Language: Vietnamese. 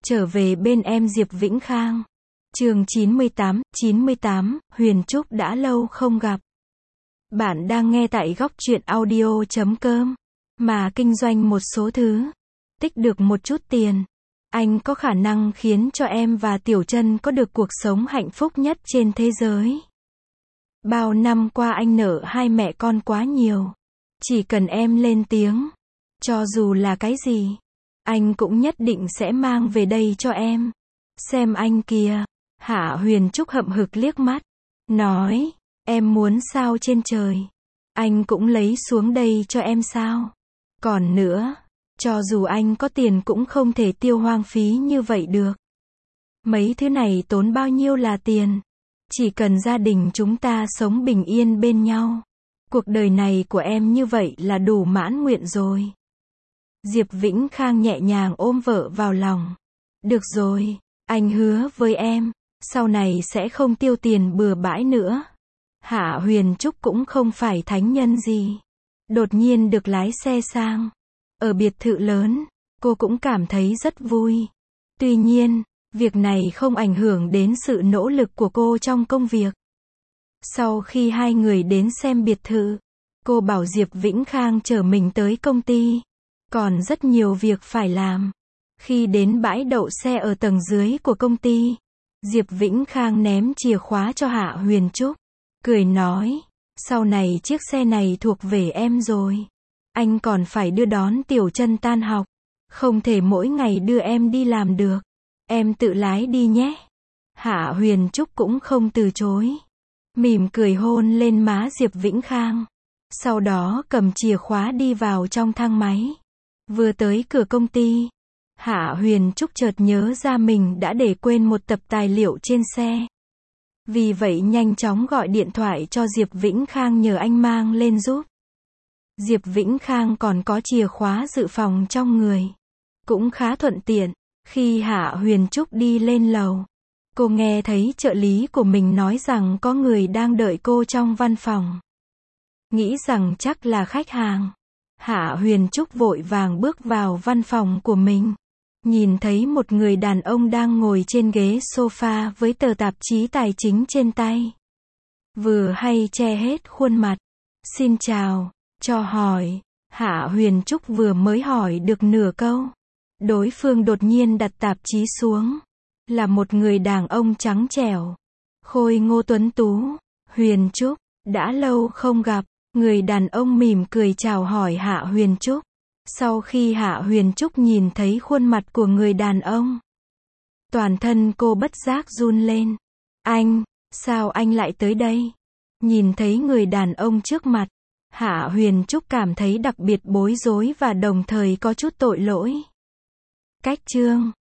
Trở về bên em Diệp Vĩnh Khang. Chương 98, Huyền Trúc đã lâu không gặp. Bạn đang nghe tại góc truyện audio.com. Mà kinh doanh một số thứ, tích được một chút tiền, anh có khả năng khiến cho em và Tiểu Trân có được cuộc sống hạnh phúc nhất trên thế giới. Bao năm qua anh nợ hai mẹ con quá nhiều. Chỉ cần em lên tiếng, cho dù là cái gì, anh cũng nhất định sẽ mang về đây cho em. Xem anh kìa. Hạ Huyền Trúc hậm hực liếc mắt, nói, em muốn sao trên trời, anh cũng lấy xuống đây cho em sao? Còn nữa, cho dù anh có tiền cũng không thể tiêu hoang phí như vậy được. Mấy thứ này tốn bao nhiêu là tiền. Chỉ cần gia đình chúng ta sống bình yên bên nhau, cuộc đời này của em như vậy là đủ mãn nguyện rồi. Diệp Vĩnh Khang nhẹ nhàng ôm vợ vào lòng. Được rồi, anh hứa với em, sau này sẽ không tiêu tiền bừa bãi nữa. Hạ Huyền Trúc cũng không phải thánh nhân gì. Đột nhiên được lái xe sang, ở biệt thự lớn, cô cũng cảm thấy rất vui. Tuy nhiên, việc này không ảnh hưởng đến sự nỗ lực của cô trong công việc. Sau khi hai người đến xem biệt thự, cô bảo Diệp Vĩnh Khang chở mình tới công ty. Còn rất nhiều việc phải làm. Khi đến bãi đậu xe ở tầng dưới của công ty, Diệp Vĩnh Khang ném chìa khóa cho Hạ Huyền Trúc, cười nói, sau này chiếc xe này thuộc về em rồi. Anh còn phải đưa đón Tiểu Trân tan học, không thể mỗi ngày đưa em đi làm được. Em tự lái đi nhé. Hạ Huyền Trúc cũng không từ chối, mỉm cười hôn lên má Diệp Vĩnh Khang, sau đó cầm chìa khóa đi vào trong thang máy. Vừa tới cửa công ty, Hạ Huyền Trúc chợt nhớ ra mình đã để quên một tập tài liệu trên xe. Vì vậy nhanh chóng gọi điện thoại cho Diệp Vĩnh Khang nhờ anh mang lên giúp. Diệp Vĩnh Khang còn có chìa khóa dự phòng trong người, cũng khá thuận tiện. Khi Hạ Huyền Trúc đi lên lầu, cô nghe thấy trợ lý của mình nói rằng có người đang đợi cô trong văn phòng. Nghĩ rằng chắc là khách hàng, Hạ Huyền Trúc vội vàng bước vào văn phòng của mình. Nhìn thấy một người đàn ông đang ngồi trên ghế sofa với tờ tạp chí tài chính trên tay. Vừa hay che hết khuôn mặt. Xin chào, cho hỏi. Hạ Huyền Trúc vừa mới hỏi được nửa câu, đối phương đột nhiên đặt tạp chí xuống. Là một người đàn ông trắng trẻo, khôi ngô tuấn tú. Huyền Trúc, đã lâu không gặp. Người đàn ông mỉm cười chào hỏi Hạ Huyền Trúc. Sau khi Hạ Huyền Trúc nhìn thấy khuôn mặt của người đàn ông, toàn thân cô bất giác run lên. Anh, sao anh lại tới đây? Nhìn thấy người đàn ông trước mặt, Hạ Huyền Trúc cảm thấy đặc biệt bối rối và đồng thời có chút tội lỗi. Cách chương